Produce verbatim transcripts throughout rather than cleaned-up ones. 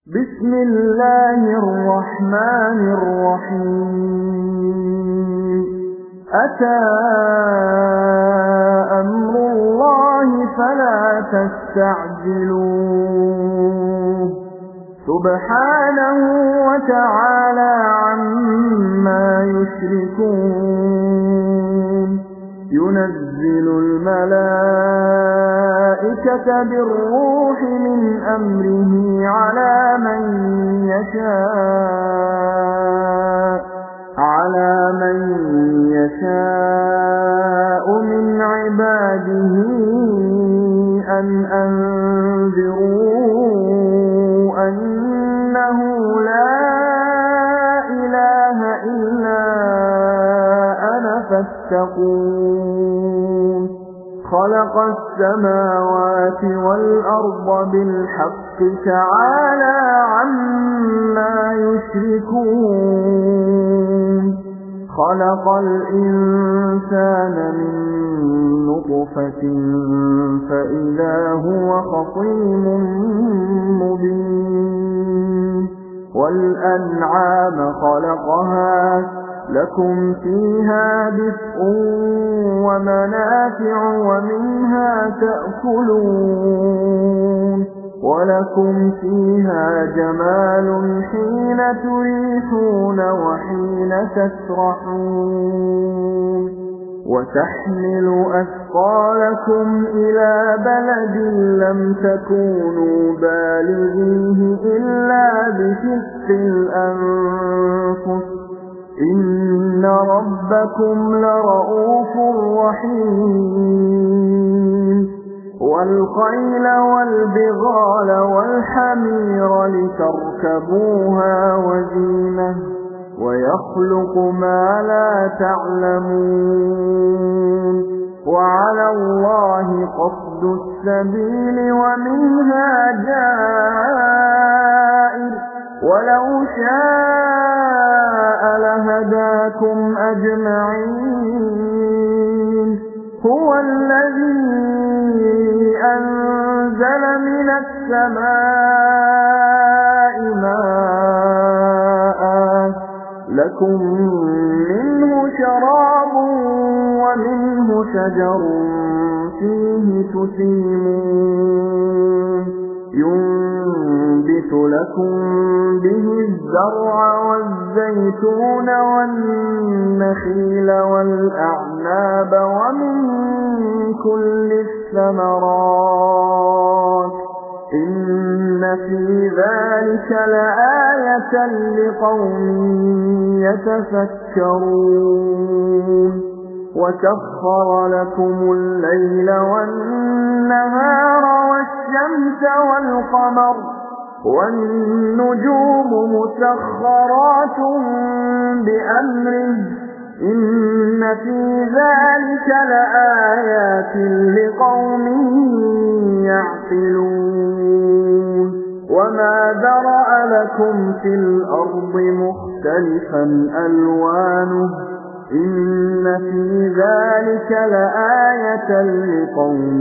بسم الله الرحمن الرحيم أتى أمر الله فلا تستعجلوه سبحانه وتعالى عما يشركون ينزل الملائكة بالروح من أمره على من يشاء على من يشاء من عباده أن أنذروا أنه لا إله إلا أنا فاتقون خلق السماوات والأرض بالحق تعالى عما يشركون خلق الإنسان من نطفة فإذا هو خصيم مبين والأنعام خلقها لكم فيها دفء ومنافع ومنها تأكلون ولكم فيها جمال حين تريحون وحين تسرحون وتحمل أثقالكم إلى بلد لم تكونوا بالغيه إلا بشق الأنفس إن ربكم لرؤوف رحيم والخيل والبغال والحمير لتركبوها وزينة ويخلق ما لا تعلمون وعلى الله قصد السبيل ومنها جائر ولو شاء لهداكم أجمعين هو الذي أنزل من السماء ماء لكم منه شراب ومنه شجر فيه تسيمون ينبت لكم به الزرع والزيتون والنخيل والأعناب ومن كل الثمرات إن في ذلك لآية لقوم يتفكرون وسخر لكم الليل والنهار والشمس والقمر والنجوم مسخرات بأمره إن في ذلك لآيات لقوم يعقلون وما ذرأ لكم في الأرض مختلفا ألوانه إن في ذلك لآية لقوم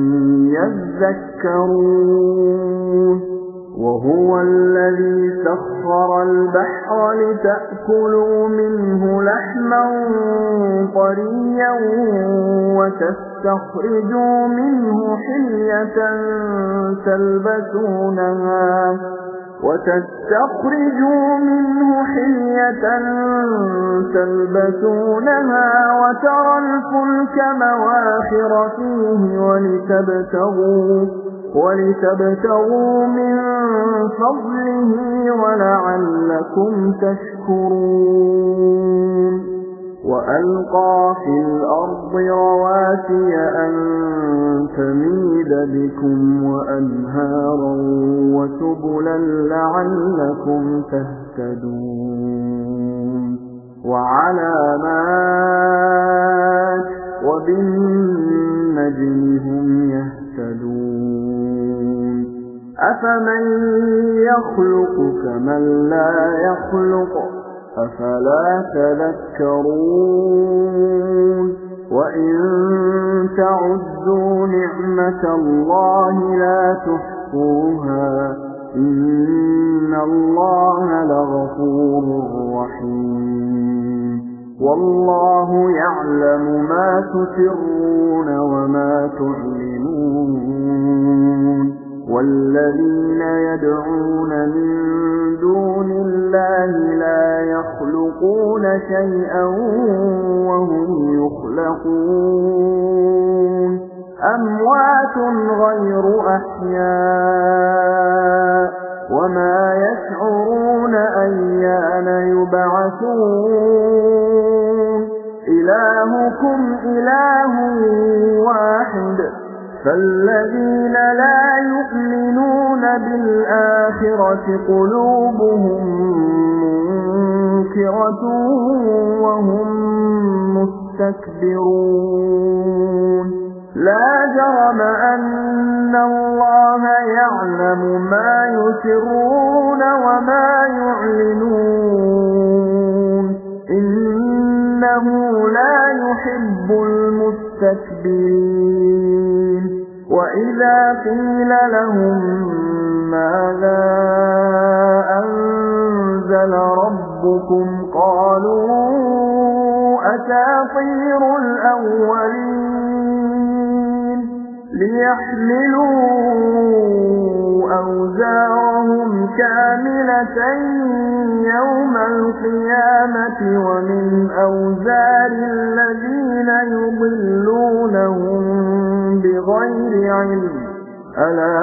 يذكرون وهو الذي سخر البحر لتأكلوا منه لحما طريا وتستخرجوا منه حلية تلبسونها وتستخرجوا منه حلية تلبسونها وترى الفلك مواخر فيه ولتبتغوا ولتبتغوا من فضله ولعلكم تشكرون وألقى في الأرض رواسي أن تميد بكم وأنهارا وسبلا لعلكم تهتدون وعلامات وبالنجم هم يهتدون أفمن يخلق كمن لا يخلق أفلا تذكرون وإن تعدوا نعمة الله لا تحصوها إن اللَّهَ لَغَفُورٌ رَّحِيمٌ وَاللَّهُ يَعْلَمُ مَا تُسِرُّونَ وَمَا تُعْلِنُونَ وَالَّذِينَ يَدْعُونَ مِن دُونِ اللَّهِ لَا يَخْلُقُونَ شَيْئًا وَهُمْ يُخْلَقُونَ أَمْوَاتٌ غَيْرُ أَحْيَاءٍ وَمَا يَشْعُرُونَ أَيَّانَ يُبْعَثُونَ إِلَٰهُكُمْ إِلَٰهٌ وَاحِدٌ فَالَّذِينَ لَا يُؤْمِنُونَ بِالْآخِرَةِ قُلُوبُهُم مُّنكِرَةٌ وَهُم مُّسْتَكْبِرُونَ لَا جَرَمَ أَنَّ اللَّهَ يَعْلَمُ مَا يُسِرُّونَ وَمَا يُعْلِنُونَ إِنَّهُ لَا يُحِبُّ الْمُسْتَكْبِرِينَ وَإِذَا قِيلَ لَهُم مَّاذَا أَنزَلَ رَبُّكُمْ قَالُوا أَسَاطِيرُ الْأَوَّلِينَ لِيَحْمِلُوا أَوْزَارَهُمْ كَامِلَةً يَوْمَ الْقِيَامَةِ وَمِنْ أَوْزَارِ الَّذِينَ يُضِلُّونَهُم بِغَيْرِ عِلْمٍ أَلَا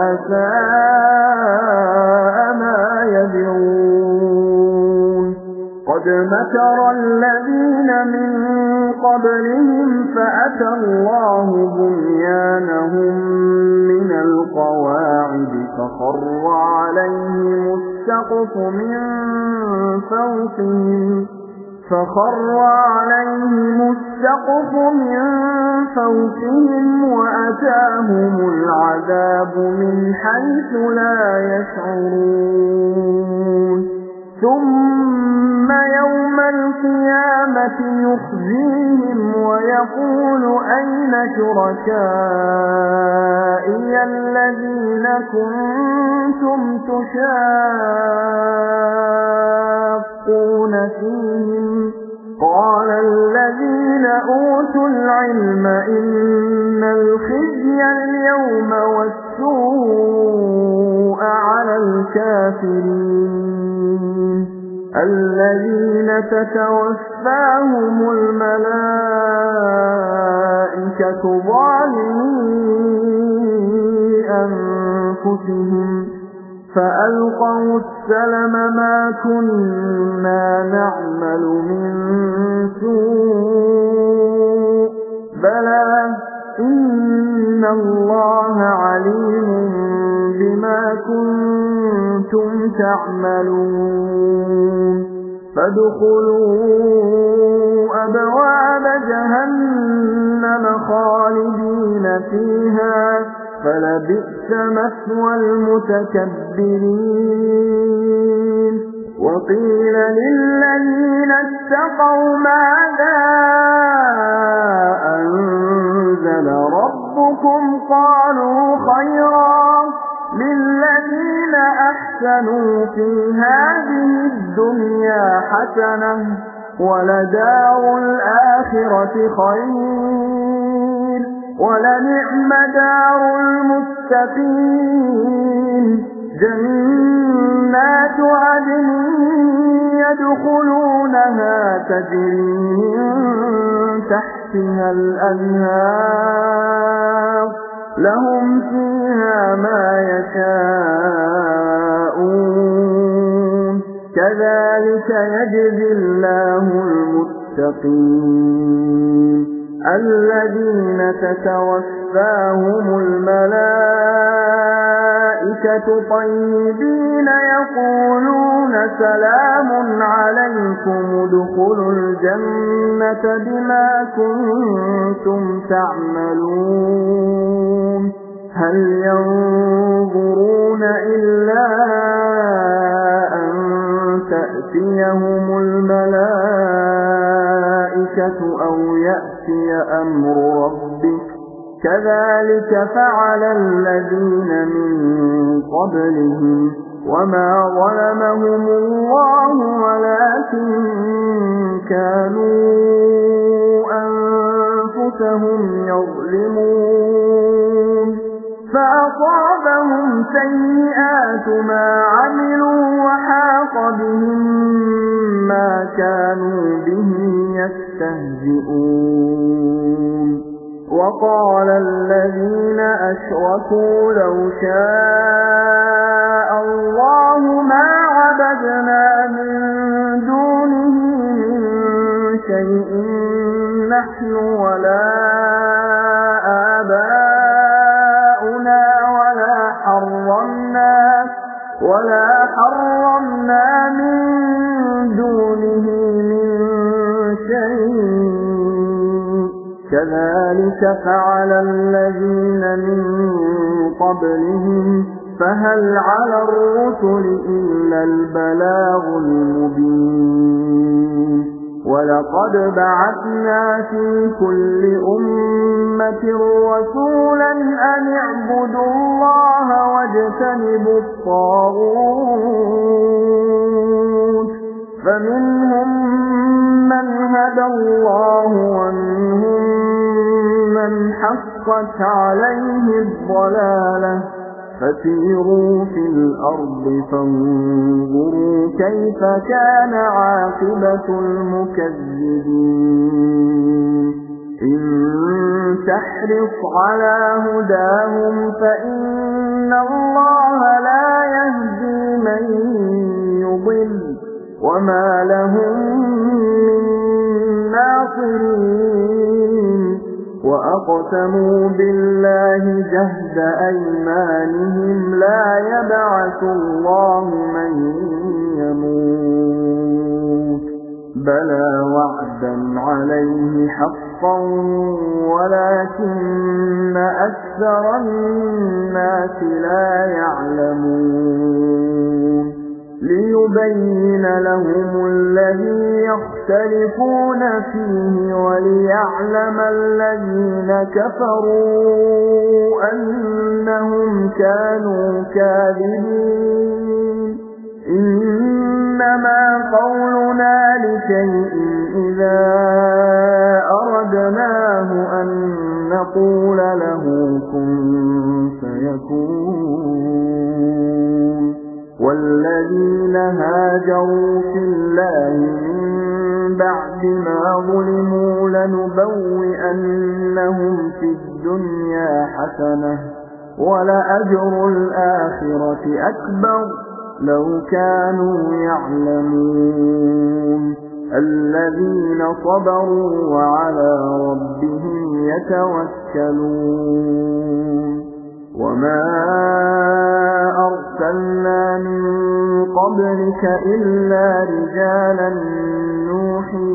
سَاءَ مَا يَزِرُونَ قَدْ مَكَرَ الَّذِينَ مِن قَبْلِهِمْ فَأَتَى اللَّهُ بُنْيَانَهُم مِّنَ الْقَوَاعِدِ فَخَرَّ عَلَيْهِمُ السَّقْفُ مِن فَوْقِهِمْ فَخَرَّ عَلَيْهِمُ السَّقْفُ مِن فَوْقِهِمْ وَأَتَاهُمُ الْعَذَابُ مِنْ حَيْثُ لَا يَشْعُرُونَ ثُمَّ يَوْمَ الْقِيَامَةِ يُخْزِيهِمْ وَيَقُولُ أَيْنَ شُرَكَائِيَ الَّذِينَ كُنتُمْ تُشَاقُّونَ فِيهِمْ قَالَ الَّذِينَ أُوتُوا الْعِلْمَ إِنَّ الْخِزْيَ الْيَوْمَ وَالسُّوءَ عَلَى الْكَافِرِينَ الَّذِينَ تَتَوَفَّاهُمُ الْمَلَائِكَةُ ظَالِمِي أَنفُسِهِمْ فَأَلْقَوْا السَّلَمَ مَا كُنَّا نَعْمَلُ مِن سُوءٍ بَلَىٰ إِنَّ اللَّهَ عَلِيمٌ بِمَا كُنتُمْ تَعْمَلُونَ فَادْخُلُوا أَبْوَابَ جَهَنَّمَ خَالِدِينَ فِيهَا فَلَبِئْسَ مَثْوَى الْمُتَكَبِّرِينَ وَقِيلَ لِلَّذِينَ اتَّقَوْا مَاذَا أَنزَلَ رَبُّكُمْ قَالُوا خَيْرًا لِلَّذِينَ أَحْسَنُوا فِي هَٰذِهِ الدُّنْيَا حَسَنَةٌ وَلَدَارُ الْآخِرَةِ خَيْرٌ وَلَنِعْمَ دَارُ الْمُتَّقِينَ جَنَّاتُ عَدْنٍ يَدْخُلُونَهَا تَجْرِي مِن تَحْتِهَا الْأَنْهَارُ لَهُمْ فِيهَا مَا يَشَاءُونَ كَذَلِكَ يَجْزِي اللَّهُ الْمُتَّقِينَ الَّذِينَ تَتَوَفَّاهُمُ الْمَلَائِكَةُ طَيِّبِينَ يَقُولُونَ سَلَامٌ عَلَيْكُمُ ادْخُلُوا الْجَنَّةَ بِمَا كُنتُمْ تَعْمَلُونَ هَلْ يَنظُرُونَ إِلَّا أَن تَأْتِيَهُمُ الْمَلَائِكَةُ أَوْ يَأْتِيَ أَمْرُ رَبِّكَ كَذَلِكَ فَعَلَ الَّذِينَ مِن قَبْلِهِمْ وما ظلمهم الله ولكن كانوا أنفسهم يظلمون فأصابهم سيئات ما عملوا وحاق بهم ما كانوا به يستهزئون وقال الذين أشركوا لو شاء الله ما عبدنا من دونه من شيء نحن ولا آباؤنا ولا حرمنا ولا حرمنا من دونه من شيء كذلك فعل الذين من قبلهم فهل على الرسل إلا البلاغ المبين ولقد بعثنا في كل أمة رسولا أن اعبدوا الله واجتنبوا الطاغوت فمنهم من هدى الله ومنهم من حقت عليه الضلالة فسيروا في الأرض فانظروا كيف كان عاقبة المكذبين إن تحرص على هداهم فإن الله لا يهدي من يضل وما لهم من ناصرين وأقسموا بالله جهد أيمانهم لا يبعث الله من يموت بلى وعدا عليه حقا ولكن أكثر الناس لا يعلمون ليبين لهم الذي يختلفون فيه وليعلم الذين كفروا أنهم كانوا كاذبين إنما قولنا لشيء إذا أردناه أن نقول له كن فيكون والذين هاجروا في الله من بعد ما ظلموا لنبوئنهم في الدنيا حسنة ولأجر الآخرة أكبر لو كانوا يعلمون الذين صبروا وعلى ربهم يتوكلون وما أرسلنا من قبلك إلا رجالا نوحي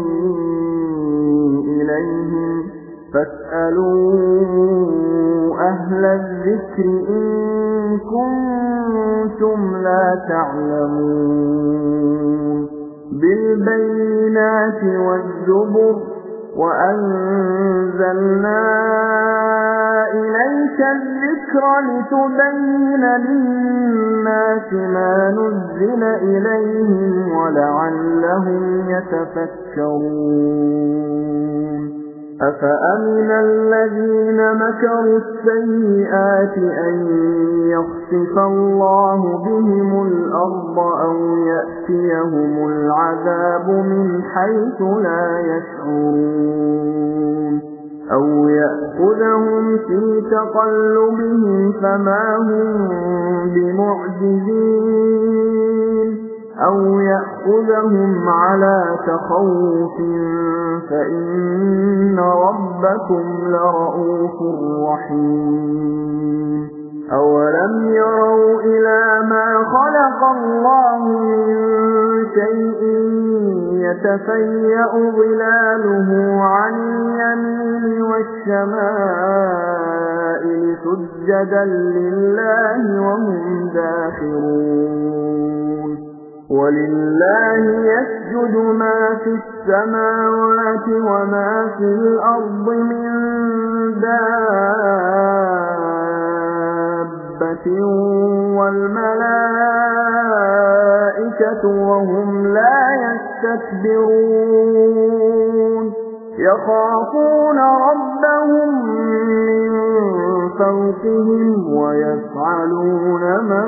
إليهم فاسألوا أهل الذكر إن كنتم لا تعلمون بالبينات والزبر وأنزلنا إليك الذكر لتبين للناس ما نزل إليهم ولعلهم يتفكرون أفأمن الذين مكروا السيئات أن يخسف الله بهم الأرض أو يأتيهم العذاب من حيث لا يشعرون أو يأخذهم في تقلبهم فما هم بمعجزين أو يأخذهم على تخوف فإن ربكم لرؤوف رحيم أولم يروا إلى ما خلق الله من شيء يتفيأ ظلاله عن اليمين والشمائل سجدا لله وهم داخرون ولله يسجد ما في السماوات وما في الأرض من دابة وَالْمَلَائِكَةُ وَهُمْ لَا يَسْتَكْبِرُونَ يَخَافُونَ رَبَّهُم مِّن فَوْقِهِمْ وَيَفْعَلُونَ مَا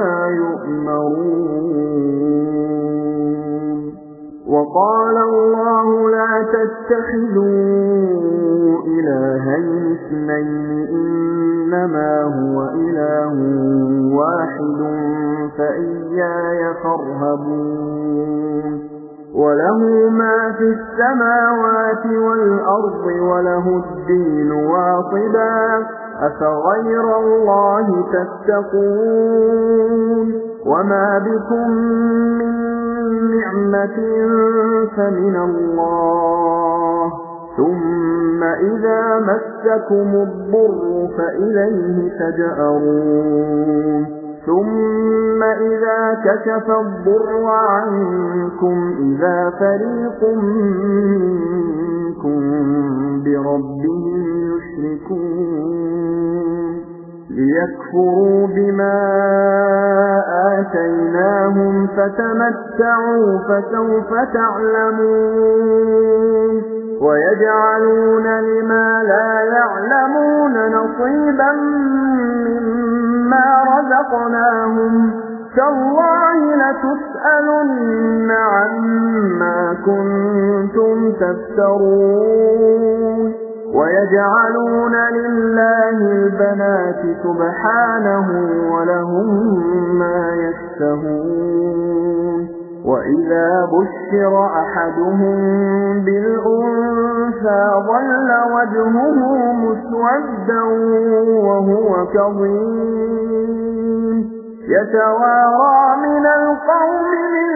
يُؤْمَرُونَ وَقَالَ اللَّهُ لَا تَتَّخِذُوا إِلَٰهَيْنِ اثْنَيْنِ إِنَّمَا هُوَ إِلَٰهٌ وَاحِدٌ فَإِيَّايَ فَارْهَبُونِ وَلَهُ مَا فِي السَّمَاوَاتِ وَالْأَرْضِ وَلَهُ الدِّينُ وَاصِبًا أَفَغَيْرَ اللَّهِ تَتَّقُونَ وَمَا بِكُم مِّن نِّعْمَةٍ فَمِنَ اللَّهِ ثُمَّ إِذَا مَسَّكُمُ الضُّرُّ فَإِلَيْهِ تَجْأَرُونَ ثُمَّ إِذَا كَشَفَ الضُّرَّ عَنكُمْ إِذَا فَرِيقٌ مِّنكُم بِرَبِّهِمْ يُشْرِكُونَ لِيَكْفُرُوا بِمَا آتَيْنَاهُمْ فَتَمَتَّعُوا فَسَوْفَ تَعْلَمُونَ وَيَجْعَلُونَ لِمَا لَا يَعْلَمُونَ نَصِيبًا مِّمَّا رَزَقْنَاهُمْ تَاللَّهِ لَتُسْأَلُنَّ عَمَّا كُنتُمْ تَفْتَرُونَ وَيَجْعَلُونَ لِلَّهِ الْبَنَاتِ سُبْحَانَهُ وَلَهُم مَّا يَشْتَهُونَ وَإِذَا بُشِّرَ أَحَدُهُم بِالْأُنثَىٰ ظَلَّ وَجْهُهُ مُسْوَدًّا وَهُوَ كَظِيمٌ يَتَوَارَىٰ مِنَ الْقَوْمِ مِن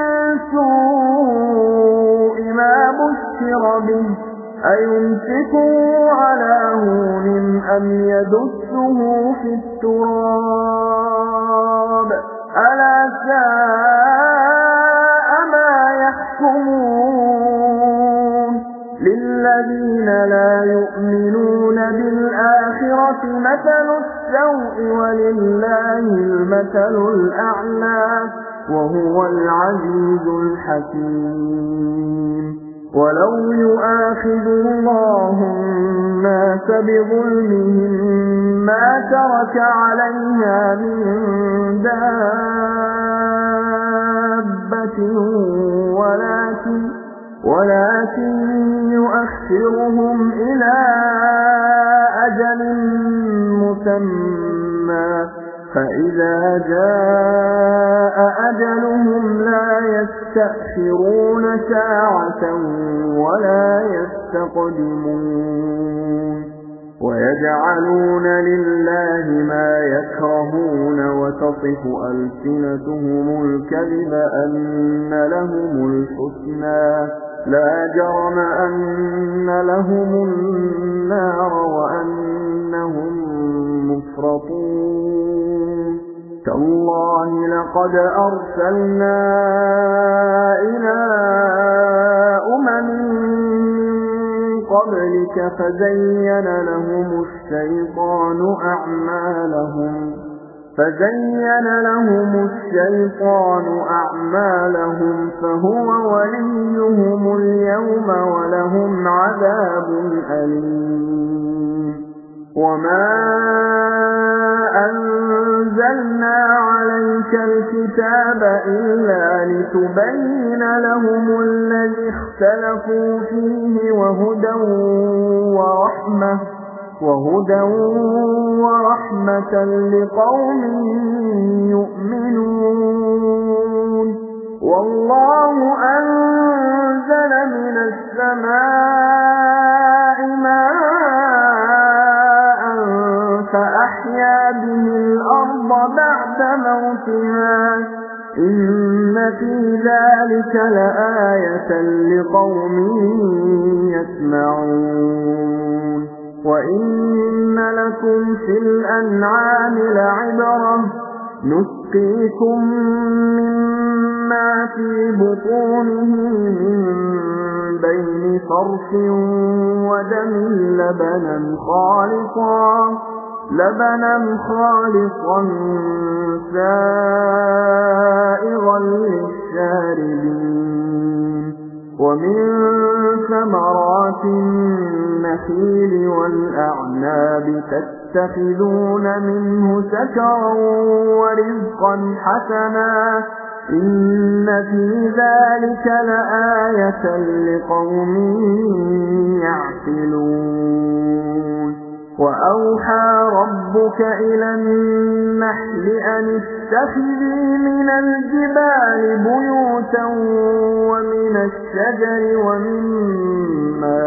سُوءِ مَا بُشِّرَ بِهِ أَيُمْسِكُهُ عَلَىٰ هُونٍ أَمْ يَدُسُّهُ فِي التُّرَابِ أَلَا سَاءَ مَا يَحْكُمُونَ لِلَّذِينَ لَا يُؤْمِنُونَ بِالْآخِرَةِ مَثَلُ السَّوْءِ وَلِلَّهِ الْمَثَلُ الْأَعْلَىٰ وَهُوَ الْعَزِيزُ الْحَكِيمُ وَلَوْ يُؤَاخِذُ اللَّهُ النَّاسَ بِظُلْمِهِم مَّا تَرَكَ عَلَيْهَا مِن دَابَّةٍ وَلَٰكِن وَلَٰكِن يُؤَخِّرُهُمْ إِلَىٰ أَجَلٍ مُّسَمًّى فَإِذَا جَاءَ أَجَلُهُمْ لَا يَسْتَأْخِرُونَ سَاعَةً وَلَا يَسْتَقْدِمُونَ وَيَجْعَلُونَ لِلَّهِ مَا يَكْرَهُونَ وَتَصِفُ أَلْسِنَتُهُمُ الْكَذِبَ أَنَّ لَهُمُ الْحُسْنَىٰ لَا جَرَمَ أَنَّ لَهُمُ النَّارَ وَأَنَّهُم مُّفْرَطُونَ تَاللَّهِ لَقَدْ أَرْسَلْنَا إِلَىٰ أُمَمٍ مِّن قَبْلِكَ فَزَيَّنَ لَهُمُ الشَّيْطَانُ أَعْمَالَهُمْ فَزَيَّنَ لَهُمُ الشَّيْطَانُ أَعْمَالَهُمْ فَهُوَ وَلِيُّهُمُ الْيَوْمَ وَلَهُمْ عَذَابٌ أَلِيمٌ وَمَا أَنزَلْنَا عَلَيْكَ الْكِتَابَ إِلَّا لِتُبَيِّنَ لَهُمُ الَّذِي اخْتَلَفُوا فِيهِ وَهُدًى وَرَحْمَةً وَهُدًى وَرَحْمَةً لِقَوْمٍ يُؤْمِنُونَ وَاللَّهُ أَنزَلَ مِنَ السَّمَاءِ مَاءً فَأَحْيَا بِهِ الْأَرْضَ بَعْدَ مَوْتِهَا إِنَّ فِي ذَلِكَ لَآيَةً لِقَوْمٍ يَسْمَعُونَ وَإِنَّ لَكُمْ فِي الْأَنْعَامِ لَعِبْرَةً نُسْقِيكُم مِّمَّا فِي بُطُونِهِ مِن بَيْنِ فَرْثٍ وَدَمٍ لَّبَنًا خَالِصًا لبنا خالصا سائغا للشاربين ومن ثمرات النخيل والأعناب تتخذون منه سكرا ورزقا حسنا إن في ذلك لآية لقوم يعقلون وأوحى ربك إلى النحل أن اتخذي من الجبال بيوتا ومن الشجر ومما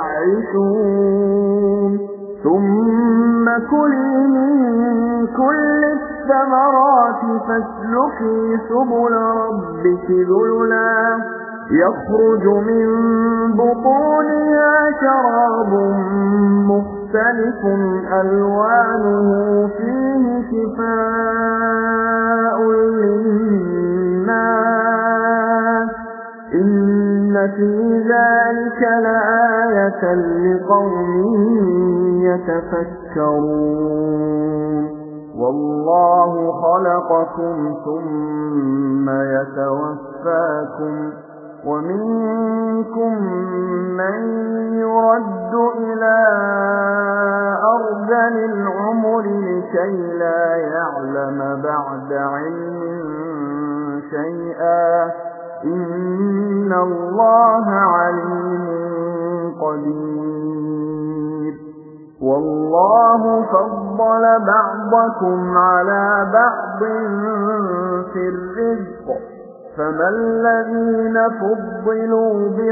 يعرشون ثم كلي من كل الثمرات فاسلكي سبل ربك ذللا يخرج من بطونها شراب مختلف ألوانه فيه شفاء للناس إن في ذلك لآية لقوم يتفكرون والله خلقكم ثم يتوفاكم ومنكم من يرد إلى أرذل العمر لكي لا يعلم بعد علم شيئا إن الله عليم قدير والله فضل بعضكم على بعض في الرزق فما الذين فضلوا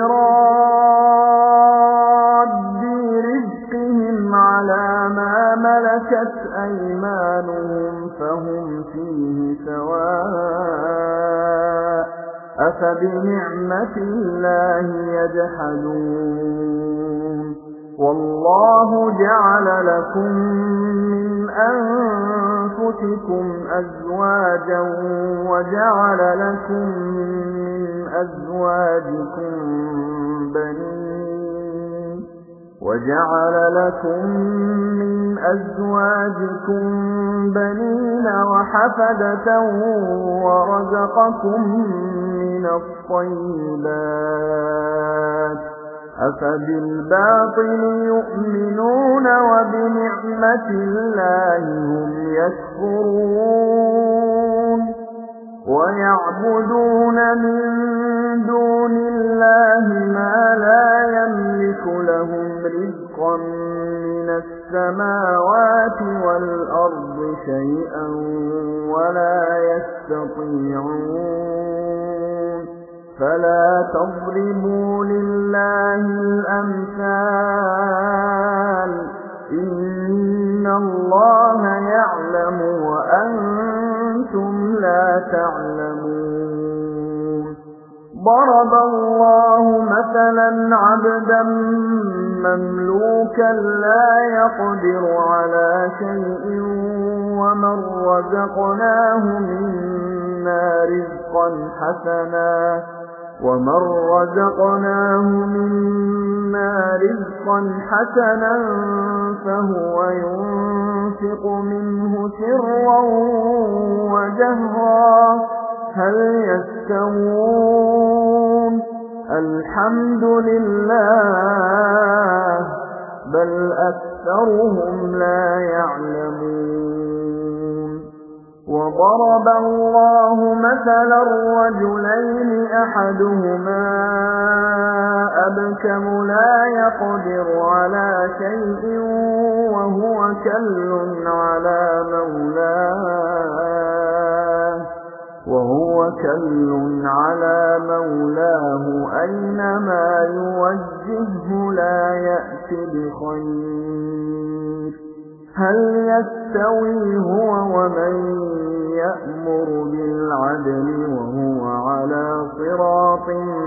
براد رزقهم على ما ملكت أيمانهم فهم فيه سواء أفبنعمة الله يجحدون والله جعل لكم من أنفسكم أزواجا وجعل لكم من أزواجكم بنين وجعل لكم من أزواجكم بنين وحفدة ورزقكم من الطيبات أفبالباطل يؤمنون وبنعمة الله هم يكفرون ويعبدون من دون الله ما لا يملك لهم رزقا من السماوات والأرض شيئا ولا يستطيعون فلا تضربوا لله الأمثال إن الله يعلم وأنتم لا تعلمون ضرب الله مثلا عبدا مملوكا لا يقدر على شيء ومن رزقناه منا رزقا حسنا ومن رزقناه منا رزقا حسنا فهو ينفق منه سرا وجهرا هل يستوون الحمد لله بل أكثرهم لا يعلمون وضرب الله مثلا الرجلين أحدهما أبكم لا يقدر على شيء وهو كل على مولاه وهو كل على مولاه أينما يوجهه لا يأتي بخير هل يستوي هو ومن يأمر بالعدل وهو على صراط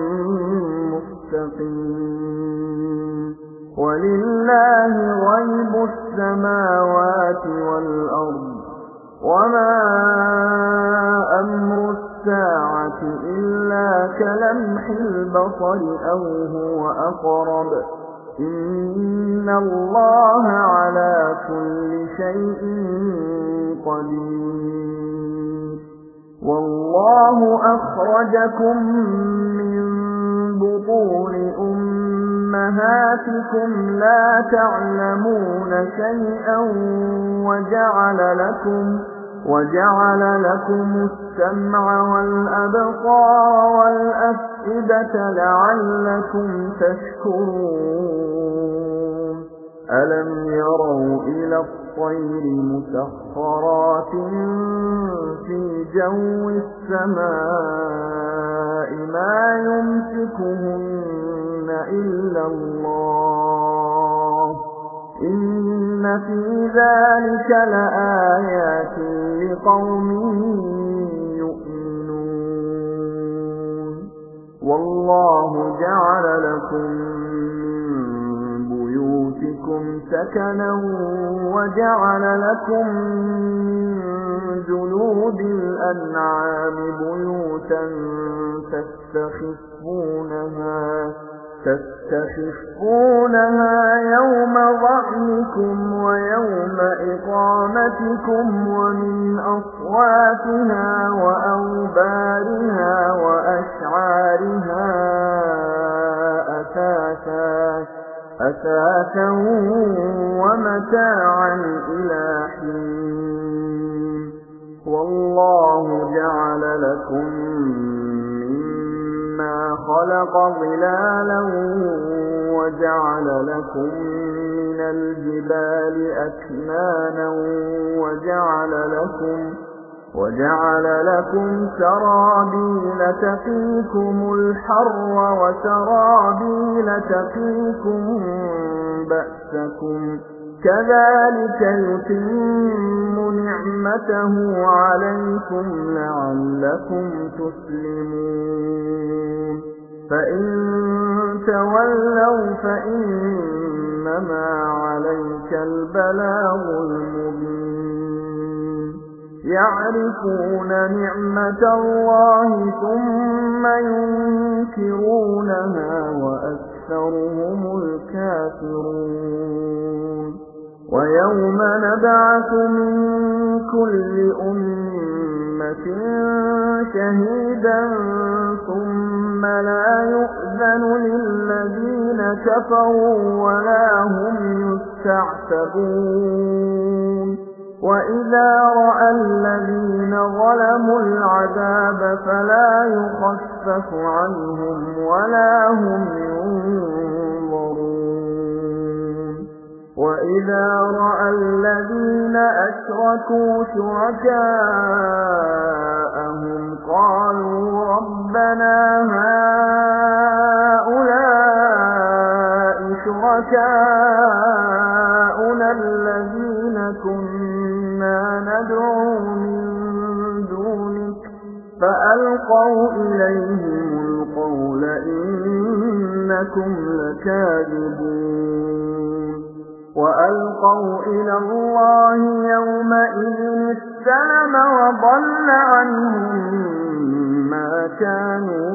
مستقيم ولله غيب السماوات والأرض وما أمر الساعة إلا كلمح البصر أو هو أقرب إن الله على كل شيء قدير. والله أخرجكم من بطون أمهاتكم لا تعلمون شيئا وجعل لكم وجعل لكم السمع والأبصار والأفئدة لعلكم تشكرون. ألم يروا إلى الطير مسخرات في جو السماء ما يمسكهن إلا الله إن في ذلك لآيات لقوم يؤمنون. والله جعل لكم من بيوتكم سكنا وجعل لكم من جلود الأنعام بيوتا تستخفونها تستخفونها يوم ظعنكم ويوم إقامتكم ومن أصواتها وأوبارها وأشعارها أثاثا أثاثا ومتاعا إلى حين. والله جعل لكم مما خلق ظلالا وجعل لكم من الجبال أكنانا وجعل لكم وجعل لكم سرابيل تقيكم الحر وسرابيل تقيكم بأسكم كذلك يتم نعمته عليكم لعلكم تسلمون. فإن تولوا فإنما عليك البلاغ المبين. يعرفون نعمة الله ثم ينكرونها وأكثرهم الكافرون. ويوم نبعث من كل أمة شهيدا ثم لا يؤذن للذين كفروا ولا هم يستعتبون. وإذا رأى الذين ظلموا العذاب فلا يخفف عنهم ولا هم ينظرون. وإذا رأى الذين أشركوا شركاءهم قالوا ربنا هؤلاء شركاؤنا الذين كنا ندعو من دونك فألقوا إليهم القول إنكم لكاذبون. وألقوا إلى الله يومئذ السلم وضل عنهم ما كانوا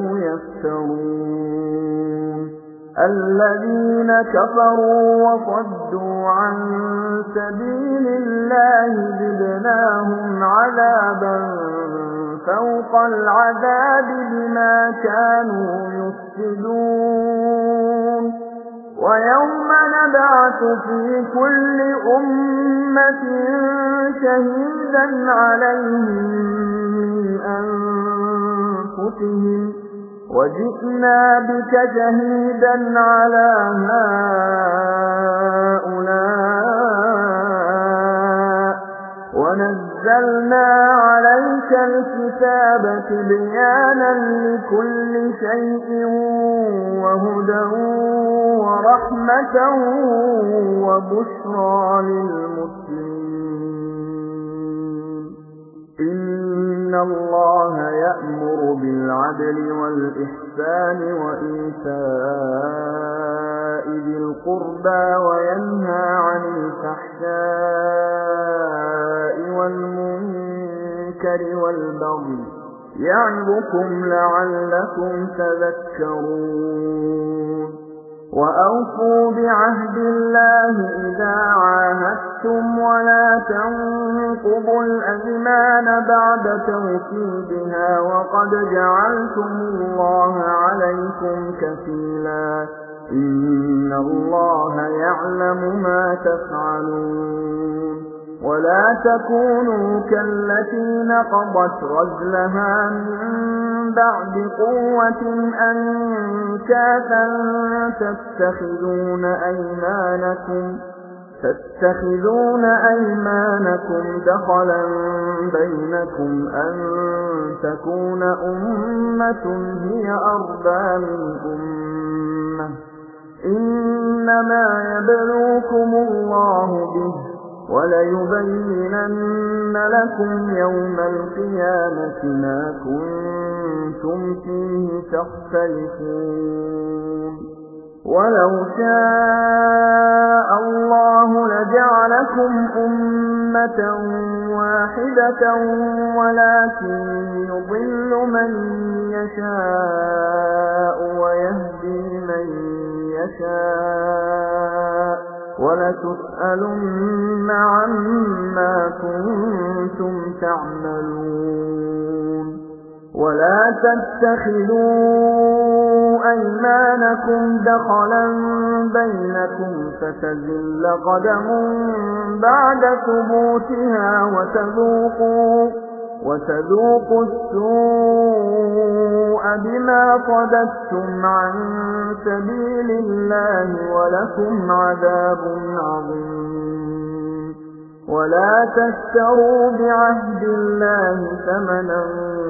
يفترون. الذين كفروا وصدوا عن سبيل الله زدناهم عذابا فوق العذاب بما كانوا يفسدون. ويوم نبعث في كل أمة شهيدا عليهم من أنفسهم وجئنا بك شهيدا على هؤلاء ونزلنا عليك الكتاب تبيانا لكل شيء وهدى ورحمة وبشرى للمسلمين. إن الله يأمر بالعدل والإحسان وإيتاء ذي القربى وينهى عن الفحشاء والمنكر والبغي يعظكم لعلكم تذكرون. وأوفوا بعهد الله إذا عاهدتم ولا تنقضوا الأيمان بعد توكيدها وقد جعلتم الله عليكم كفيلا إن الله يعلم ما تفعلون ولا تكونوا كالتي نقضت غزلها من بعد قوة أنكاثا تتخذون أيمانكم تتخذون أيمانكم دخلا بينكم أن تكون أمة هي أربى من أمة إنما يبلوكم الله به وليبينن لكم يوم القيامة ما كنتم فيه تختلفون ولو شاء الله لجعلكم أمة واحدة ولكن يضل من يشاء ويهدي من يشاء ولتسألن عما كنتم تعملون ولا تتخذوا أيمانكم دخلا بينكم فتزل قدم بعد ثبوتها وتذوقوا وتذوقوا السوء بما صددتم عن سبيل الله ولكم عذاب عظيم ولا تشتروا بعهد الله ثمنا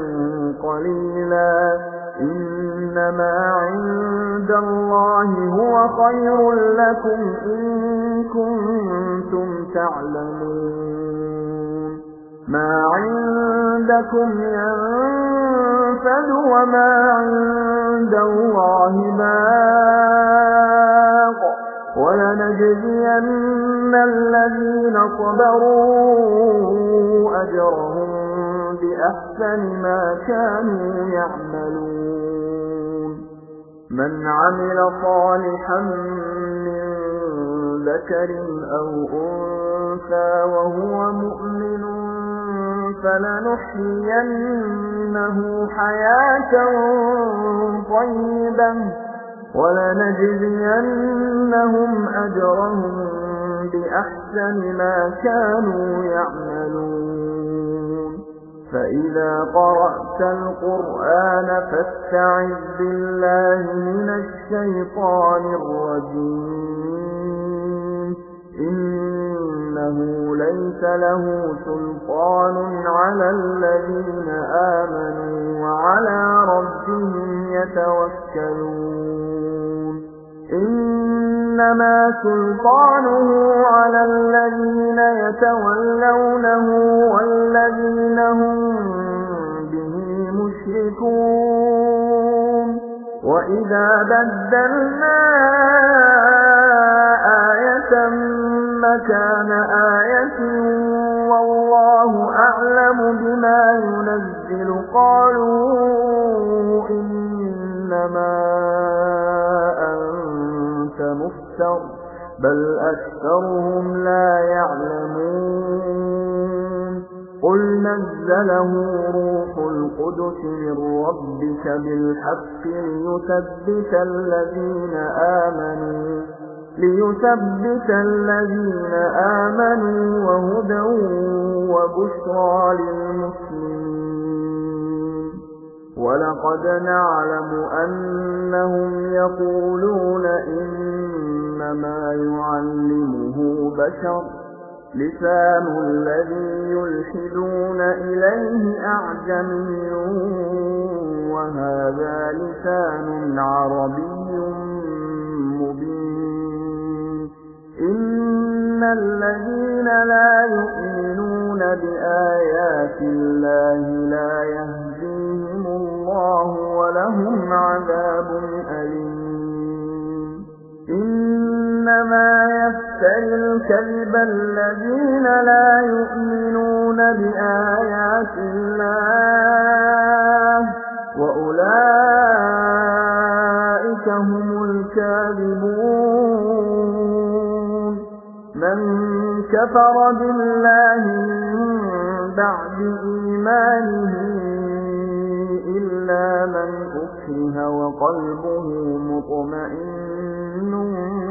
قليلا إنما عند الله هو خير لكم إن كنتم تعلمون ما عندكم ينفد وما عند الله باق ولنجزين الذين صبروا أجرهم بأحسن ما كانوا يعملون من عمل صالحا من ذكر أو أنثى وهو مؤمن فلنحيينه حياة طيبة ولنجزينهم أجرهم بأحسن ما كانوا يعملون فإذا قرأت القرآن فاستعذ بالله من الشيطان الرجيم إنه ليس له سلطان على الذين آمنوا وعلى ربهم يتوكلون إنما سلطانه على الذين يتولونه والذين هم به مشركون وإذا بدلنا آية مكان آية والله أعلم بما ينزل قالوا إنما أنت مفتر بل أكثرهم لا يعلمون قل نزله روح القدس من ربك بالحق ليثبت الذين آمنوا ليثبت الذين آمنوا وهدى وبشرى للمسلمين ولقد نعلم أنهم يقولون إنما يعلمه بشر لسان الذي يلحدون إليه أعجمي وهذا لسان عربي مبين إن الذين لا يؤمنون بآيات الله لا يهديهم الله ولهم عذاب أليم إنما يفتري الكذب الذين لا يؤمنون بآيات الله وأولئك هم الكاذبون الكاذبون من كفر بالله من بعد إيمانه إلا من أكره وقلبه مطمئن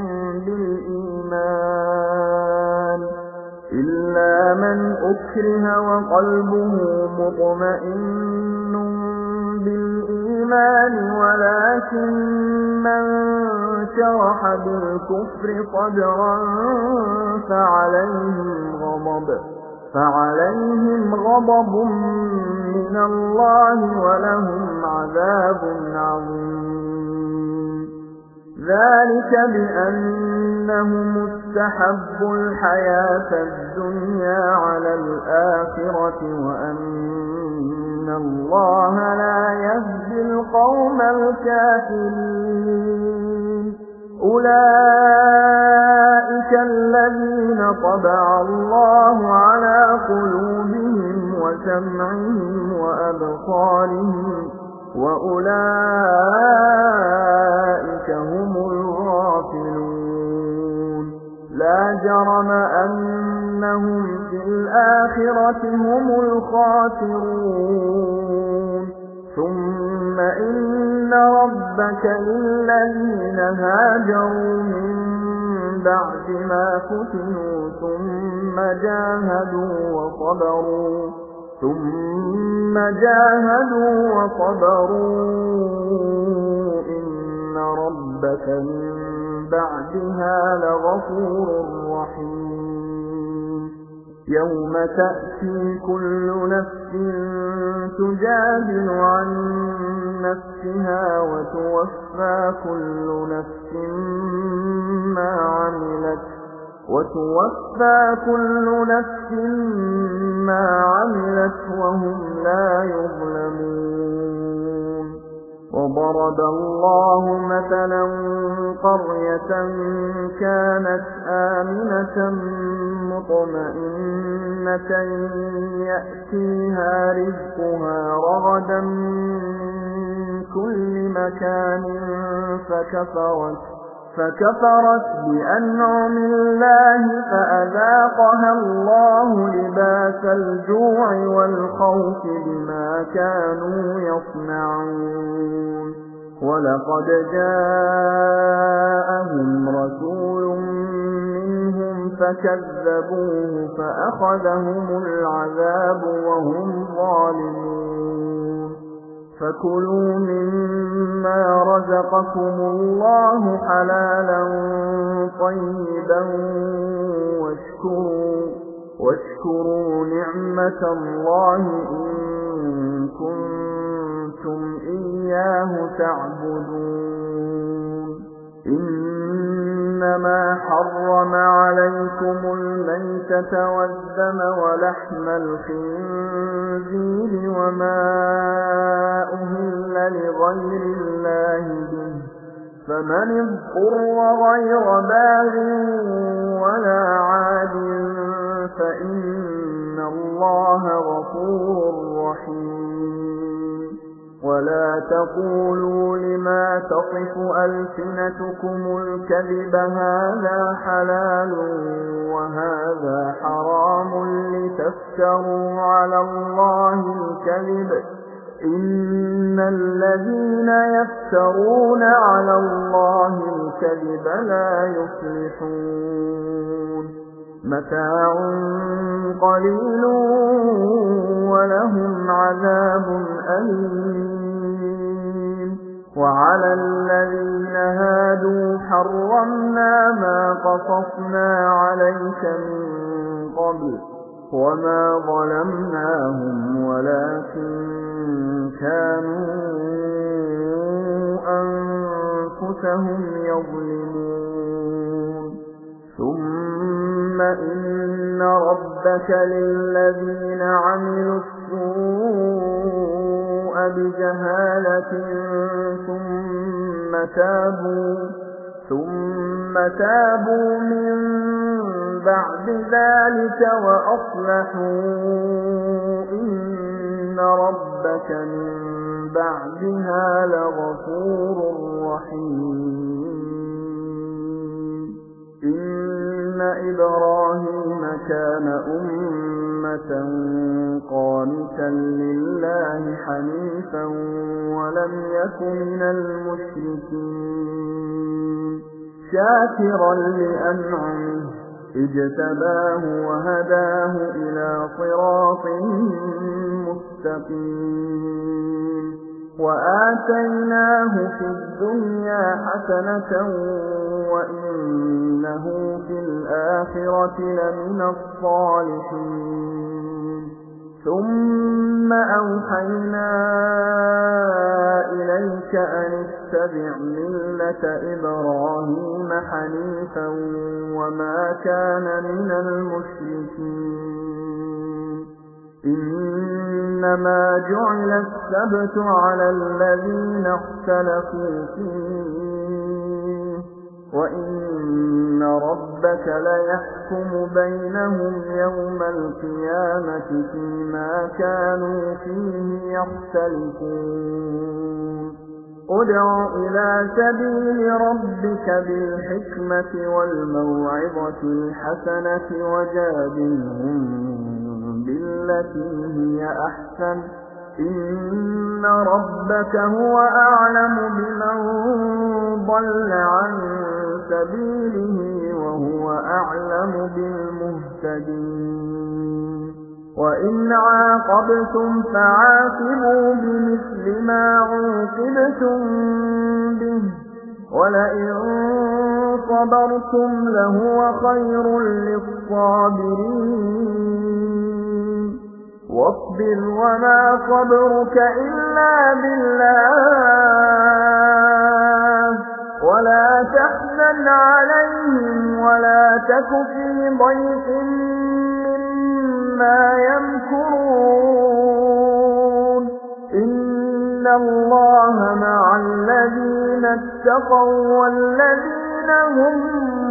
بالإيمان إلا من أكره وقلبه مطمئن بالإيمان ولكن من شرح بالكفر صدرا فعليهم غضب فعليهم غضب من الله ولهم عذاب عظيم ذلك بأنهم استحبوا الحياة الدنيا على الآخرة وأن الله لا يهدي القوم الكافرين أولئك الذين طبع الله على قلوبهم وسمعهم وأبصارهم وأولئك هم الغافلون لا جرم أنهم في الآخرة هم الخاسرون ثم إن ربك للذين هاجروا من بعد ما فتنوا ثم جاهدوا وصبروا ثم جاهدوا وصبروا إن ربك من بعدها لغفور رحيم يوم تأتي كل نفس تجادل عن نفسها وتوفى كل نفس ما عملت وتوفى كل نفس ما عملت وهم لا يظلمون وضرب الله مثلا قرية كانت آمنة مطمئنة يأتيها رزقها رغدا من كل مكان فكفرت فكفرت بأنعم الله فأذاقها الله لباس الجوع والخوف بما كانوا يصنعون ولقد جاءهم رسول منهم فكذبوه فأخذهم العذاب وهم ظالمون فكلوا مما رزقكم الله حلالا طيبا واشكروا, واشكروا نعمة الله إن كنتم إياه تعبدون إنما حرم عليكم الميتة والدم ولحم الخنزير وما أهل لغير الله به فمن اضطر غير باغ ولا عاد فإن الله غفور رحيم ولا تقولوا لما تصف ألسنتكم الكذب هذا حلال وهذا حرام لتفتروا على الله الكذب إن الذين يفترون على الله الكذب لا يفلحون متاع قليل ولهم عذاب أليم وعلى الذين هادوا حرمنا ما قصصنا عليك من قبل وما ظلمناهم ولكن كانوا أنفسهم يظلمون ثم إن ربك للذين عملوا السوء بجهالة ثم تابوا ثم تابوا من بعد ذلك وأصلحوا إن ربك من بعدها لغفور رحيم إبراهيم كان أمة قانتا لله حنيفا ولم يك من المشركين شاكرا لأنعمه اجتباه وهداه إلى صراط مستقيم وآتيناه في الدنيا حسنة وإنه في الآخرة لمن الصالحين ثم أوحينا إليك أن اتبع ملة إبراهيم حنيفا وما كان من المشركين إنما جعل السبت على الذين اختلفوا فيه وإن ربك ليحكم بينهم يوم القيامة فيما كانوا فيه يختلفون ادع إلى سبيل ربك بالحكمة والموعظة الحسنة وجادلهم بالتي هي أحسن إن ربك هو أعلم بمن ضل عن سبيله وهو أعلم بالمهتدين وإن عاقبتم فعاقبوا بمثل ما عوقبتم به ولئن صبرتم لهو خير للصابرين واصبر وما صبرك إلا بالله ولا تحزن عليهم ولا تك في ضيق مما يمكرون إن الله مع الذين اتقوا والذين هم